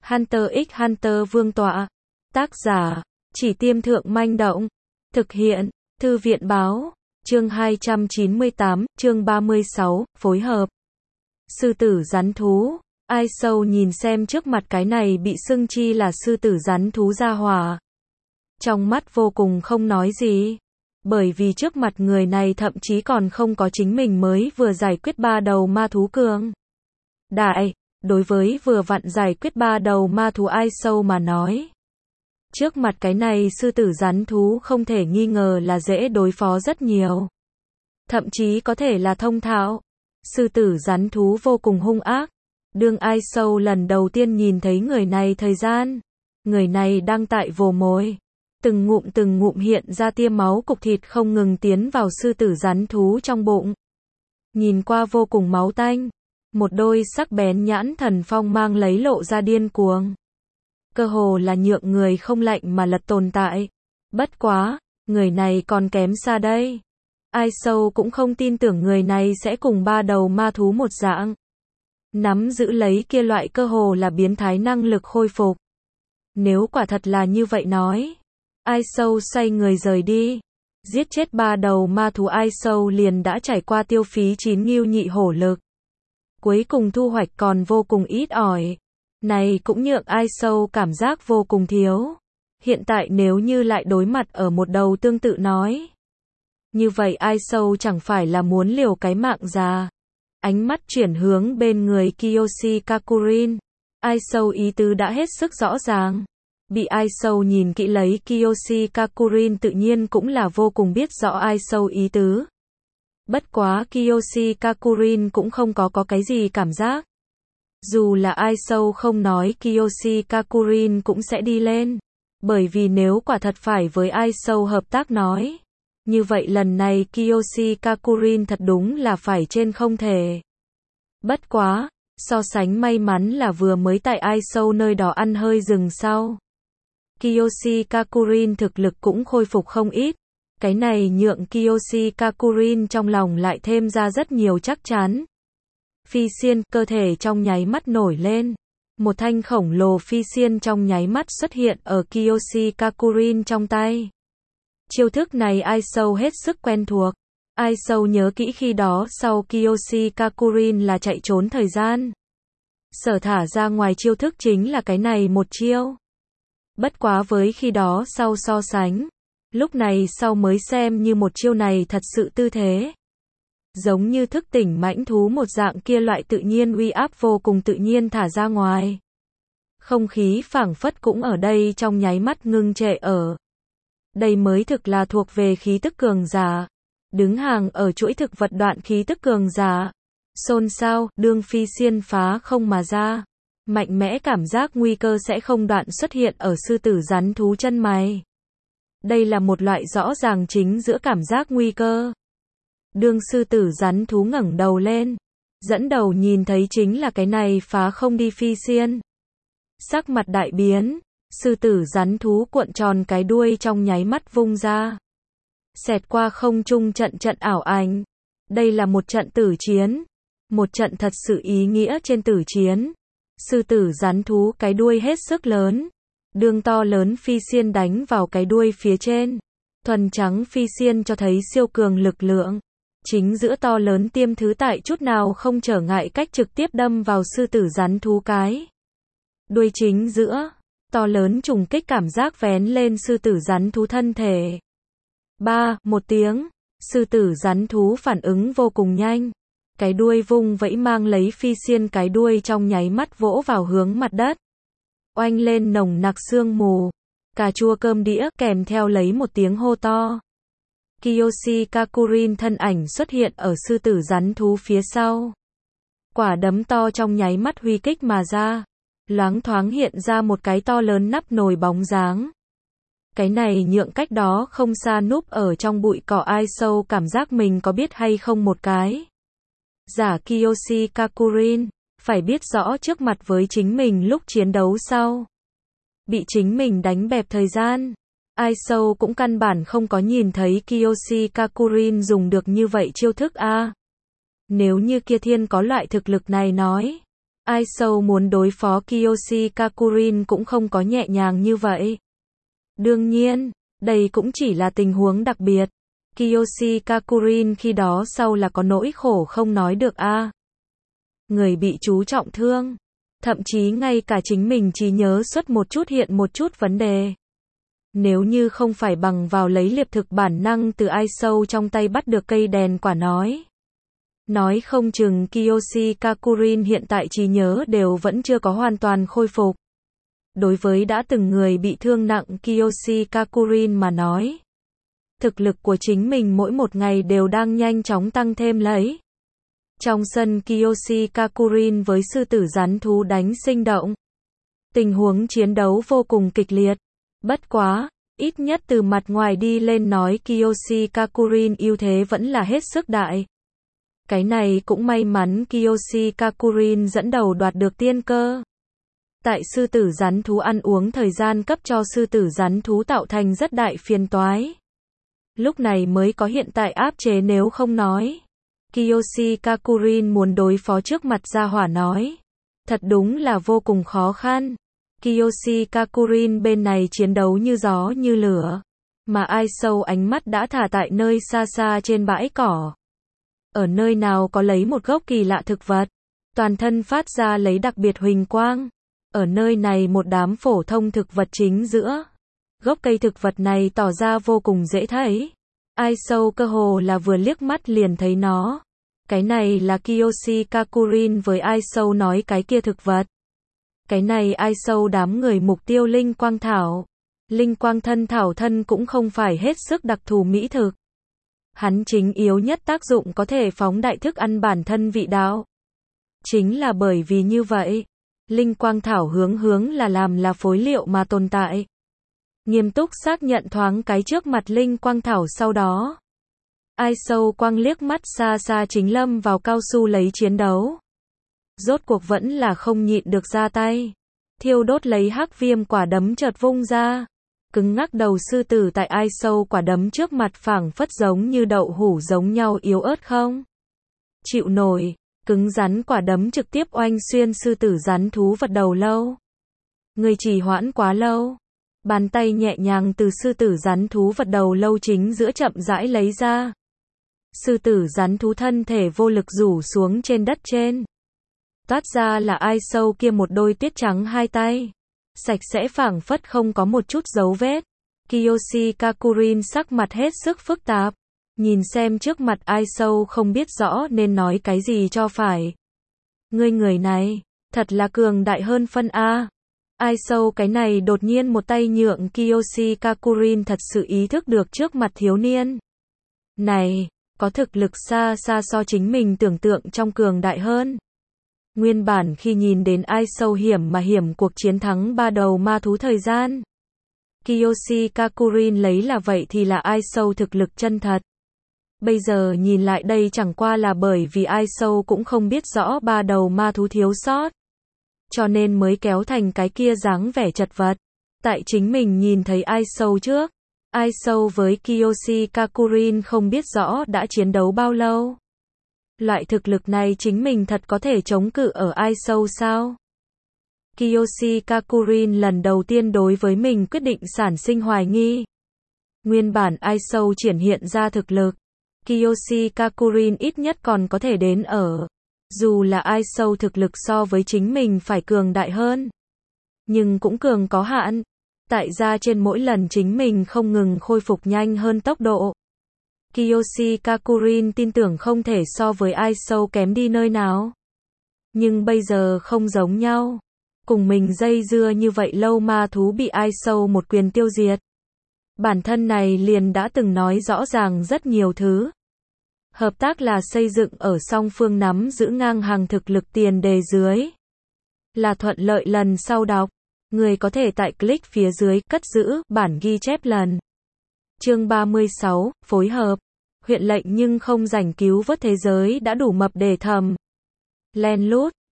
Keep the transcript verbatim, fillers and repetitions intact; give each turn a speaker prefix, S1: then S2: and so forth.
S1: Hunter x Hunter Vương tọa. Tác giả, Chỉ Tiêm Thượng Manh Động. Thực hiện, Thư viện Báo. Chương hai trăm chín mươi tám, chương ba mươi sáu, phối hợp. Sư tử rắn thú. Ai sâu nhìn xem trước mặt cái này bị xưng chi là sư tử rắn thú gia hỏa. Trong mắt vô cùng không nói gì. Bởi vì trước mặt người này thậm chí còn không có chính mình mới vừa giải quyết ba đầu ma thú cường đại. Đối với vừa vặn giải quyết ba đầu ma thú ai sâu mà nói, trước mặt cái này sư tử rắn thú không thể nghi ngờ là dễ đối phó rất nhiều. Thậm chí có thể là thông thạo. Sư tử rắn thú vô cùng hung ác. Đương ai sâu lần đầu tiên nhìn thấy người này thời gian, người này đang tại vồ mồi. Từng ngụm từng ngụm hiện ra tia máu cục thịt không ngừng tiến vào sư tử rắn thú trong bụng. Nhìn qua vô cùng máu tanh. Một đôi sắc bén nhãn thần phong mang lấy lộ ra điên cuồng. Cơ hồ là nhượng người không lạnh mà lật tồn tại. Bất quá, người này còn kém xa đây. Ai sâu cũng không tin tưởng người này sẽ cùng ba đầu ma thú một dạng. Nắm giữ lấy kia loại cơ hồ là biến thái năng lực khôi phục. Nếu quả thật là như vậy nói, ai sâu xoay người rời đi. Giết chết ba đầu ma thú ai sâu liền đã trải qua tiêu phí chín ngưu nhị hổ lực. Cuối cùng thu hoạch còn vô cùng ít ỏi. Này cũng nhượng ai sâu cảm giác vô cùng thiếu. Hiện tại nếu như lại đối mặt ở một đầu tương tự nói, như vậy ai sâu chẳng phải là muốn liều cái mạng già. Ánh mắt chuyển hướng bên người Kiyoshi Kakurin. Ai sâu ý tứ đã hết sức rõ ràng. Bị ai sâu nhìn kỹ lấy Kiyoshi Kakurin tự nhiên cũng là vô cùng biết rõ ai sâu ý tứ. Bất quá Kiyoshi Kakurin cũng không có có cái gì cảm giác. Dù là ai sâu không nói Kiyoshi Kakurin cũng sẽ đi lên. Bởi vì nếu quả thật phải với ai sâu hợp tác nói, như vậy lần này Kiyoshi Kakurin thật đúng là phải trên không thể. Bất quá, so sánh may mắn là vừa mới tại ai sâu nơi đó ăn hơi rừng sau. Kiyoshi Kakurin thực lực cũng khôi phục không ít. Cái này nhượng Kiyoshi Kakurin trong lòng lại thêm ra rất nhiều chắc chắn. Phi xiên, cơ thể trong nháy mắt nổi lên. Một thanh khổng lồ phi xiên trong nháy mắt xuất hiện ở Kiyoshi Kakurin trong tay. Chiêu thức này ai sâu hết sức quen thuộc. Ai sâu nhớ kỹ khi đó sau Kiyoshi Kakurin là chạy trốn thời gian. Sở thả ra ngoài chiêu thức chính là cái này một chiêu. Bất quá với khi đó sau so sánh, lúc này sau mới xem như một chiêu này thật sự tư thế. Giống như thức tỉnh mãnh thú một dạng kia loại tự nhiên uy áp vô cùng tự nhiên thả ra ngoài. Không khí phảng phất cũng ở đây trong nháy mắt ngưng trệ ở. Đây mới thực là thuộc về khí tức cường giả. Đứng hàng ở chuỗi thực vật đoạn khí tức cường giả. Xôn xao, đương phi xiên phá không mà ra. Mạnh mẽ cảm giác nguy cơ sẽ không đoạn xuất hiện ở sư tử rắn thú chân mày. Đây là một loại rõ ràng chính giữa cảm giác nguy cơ. Đương sư tử rắn thú ngẩng đầu lên, dẫn đầu nhìn thấy chính là cái này phá không đi phi xiên. Sắc mặt đại biến, sư tử rắn thú cuộn tròn cái đuôi trong nháy mắt vung ra. Xẹt qua không trung trận trận ảo ảnh. Đây là một trận tử chiến. Một trận thật sự ý nghĩa trên tử chiến. Sư tử rắn thú cái đuôi hết sức lớn. Đương to lớn phi xiên đánh vào cái đuôi phía trên. Thuần trắng phi xiên cho thấy siêu cường lực lượng. Chính giữa to lớn tiêm thứ tại chút nào không trở ngại cách trực tiếp đâm vào sư tử rắn thú cái đuôi chính giữa. To lớn trùng kích cảm giác vén lên sư tử rắn thú thân thể. Ba, một tiếng. Sư tử rắn thú phản ứng vô cùng nhanh. Cái đuôi vung vẫy mang lấy phi xiên cái đuôi trong nháy mắt vỗ vào hướng mặt đất. Oanh lên nồng nặc sương mù. Cà chua cơm đĩa kèm theo lấy một tiếng hô to. Kiyoshi Kakurin thân ảnh xuất hiện ở sư tử rắn thú phía sau. Quả đấm to trong nháy mắt huy kích mà ra. Loáng thoáng hiện ra một cái to lớn nắp nồi bóng dáng. Cái này nhượng cách đó không xa núp ở trong bụi cỏ ai sâu cảm giác mình có biết hay không một cái. Giả Kiyoshi Kakurin, phải biết rõ trước mặt với chính mình lúc chiến đấu sau. Bị chính mình đánh bẹp thời gian. Ai sâu cũng căn bản không có nhìn thấy Kiyoshi Kakurin dùng được như vậy chiêu thức a. Nếu như kia thiên có loại thực lực này nói, Ai Sâu muốn đối phó Kiyoshi Kakurin cũng không có nhẹ nhàng như vậy. Đương nhiên, đây cũng chỉ là tình huống đặc biệt. Kiyoshi Kakurin khi đó sau là có nỗi khổ không nói được a. À. Người bị chú trọng thương. Thậm chí ngay cả chính mình trí nhớ xuất một chút hiện một chút vấn đề. Nếu như không phải bằng vào lấy liệp thực bản năng từ Ai Sâu trong tay bắt được cây đèn quả nói. Nói không chừng Kiyoshi Kakurin hiện tại trí nhớ đều vẫn chưa có hoàn toàn khôi phục. Đối với đã từng người bị thương nặng Kiyoshi Kakurin mà nói. Thực lực của chính mình mỗi một ngày đều đang nhanh chóng tăng thêm lấy. Trong sân Kiyoshi Kakurin với sư tử rắn thú đánh sinh động. Tình huống chiến đấu vô cùng kịch liệt. Bất quá, ít nhất từ mặt ngoài đi lên nói Kiyoshi Kakurin ưu thế vẫn là hết sức đại. Cái này cũng may mắn Kiyoshi Kakurin dẫn đầu đoạt được tiên cơ. Tại sư tử rắn thú ăn uống thời gian cấp cho sư tử rắn thú tạo thành rất đại phiền toái. Lúc này mới có hiện tại áp chế nếu không nói. Kiyoshi Kakurin muốn đối phó trước mặt gia hỏa nói. Thật đúng là vô cùng khó khăn. Kiyoshi Kakurin bên này chiến đấu như gió như lửa. Mà Ai Sâu ánh mắt đã thả tại nơi xa xa trên bãi cỏ. Ở nơi nào có lấy một gốc kỳ lạ thực vật. Toàn thân phát ra lấy đặc biệt huỳnh quang. Ở nơi này một đám phổ thông thực vật chính giữa. Gốc cây thực vật này tỏ ra vô cùng dễ thấy. Ai Sâu cơ hồ là vừa liếc mắt liền thấy nó. Cái này là Kiyoshi Kakurin với Ai Sâu nói cái kia thực vật. Cái này Ai Sâu đám người mục tiêu linh quang thảo. Linh quang thân thảo thân cũng không phải hết sức đặc thù mỹ thực. Hắn chính yếu nhất tác dụng có thể phóng đại thức ăn bản thân vị đạo. Chính là bởi vì như vậy. Linh quang thảo hướng hướng là làm là phối liệu mà tồn tại. Nghiêm túc xác nhận thoáng cái trước mặt linh quang thảo sau đó. Ai Sâu quang liếc mắt xa xa chính lâm vào cao su lấy chiến đấu. Rốt cuộc vẫn là không nhịn được ra tay. Thiêu đốt lấy hắc viêm quả đấm chợt vung ra. Cứng ngắc đầu sư tử tại Ai Sâu quả đấm trước mặt phảng phất giống như đậu hũ giống nhau yếu ớt không chịu nổi. Cứng rắn quả đấm trực tiếp oanh xuyên sư tử rắn thú vật đầu lâu. Người trì hoãn quá lâu. Bàn tay nhẹ nhàng từ sư tử rắn thú vật đầu lâu chính giữa chậm rãi lấy ra. Sư tử rắn thú thân thể vô lực rủ xuống trên đất trên. Toát ra là Ai Sâu kia một đôi tuyết trắng hai tay. Sạch sẽ phảng phất không có một chút dấu vết. Kiyoshi Kakurin sắc mặt hết sức phức tạp. Nhìn xem trước mặt Ai Sâu không biết rõ nên nói cái gì cho phải. Ngươi người này, thật là cường đại hơn phân A. Ai Sâu cái này đột nhiên một tay nhượng Kiyoshi Kakurin thật sự ý thức được trước mặt thiếu niên. Này, có thực lực xa xa so chính mình tưởng tượng trong cường đại hơn. Nguyên bản khi nhìn đến Ai Sâu hiểm mà hiểm cuộc chiến thắng ba đầu ma thú thời gian. Kiyoshi Kakurin lấy là vậy thì là Ai Sâu thực lực chân thật. Bây giờ nhìn lại đây chẳng qua là bởi vì Ai Sâu cũng không biết rõ ba đầu ma thú thiếu sót. Cho nên mới kéo thành cái kia dáng vẻ chật vật. Tại chính mình nhìn thấy Ai Sâu trước. Ai Sâu với Kiyoshi Kakurin không biết rõ đã chiến đấu bao lâu. Loại thực lực này chính mình thật có thể chống cự ở Ai Sâu sao? Kiyoshi Kakurin lần đầu tiên đối với mình quyết định sản sinh hoài nghi. Nguyên bản Ai Sâu triển hiện ra thực lực. Kiyoshi Kakurin ít nhất còn có thể đến ở. Dù là Ai Sâu thực lực so với chính mình phải cường đại hơn. Nhưng cũng cường có hạn. Tại ra trên mỗi lần chính mình không ngừng khôi phục nhanh hơn tốc độ. Kiyoshi Kakurin tin tưởng không thể so với Ai Sâu kém đi nơi nào. Nhưng bây giờ không giống nhau. Cùng mình dây dưa như vậy lâu ma thú bị Ai Sâu một quyền tiêu diệt. Bản thân này liền đã từng nói rõ ràng rất nhiều thứ. Hợp tác là xây dựng ở song phương nắm giữ ngang hàng thực lực tiền đề dưới. Là thuận lợi lần sau đọc. Người có thể tại click phía dưới cất giữ bản ghi chép lần. Chương ba mươi sáu, phối hợp. Huyện lệnh nhưng không rảnh cứu vớt thế giới đã đủ mập để thầm. Len lút,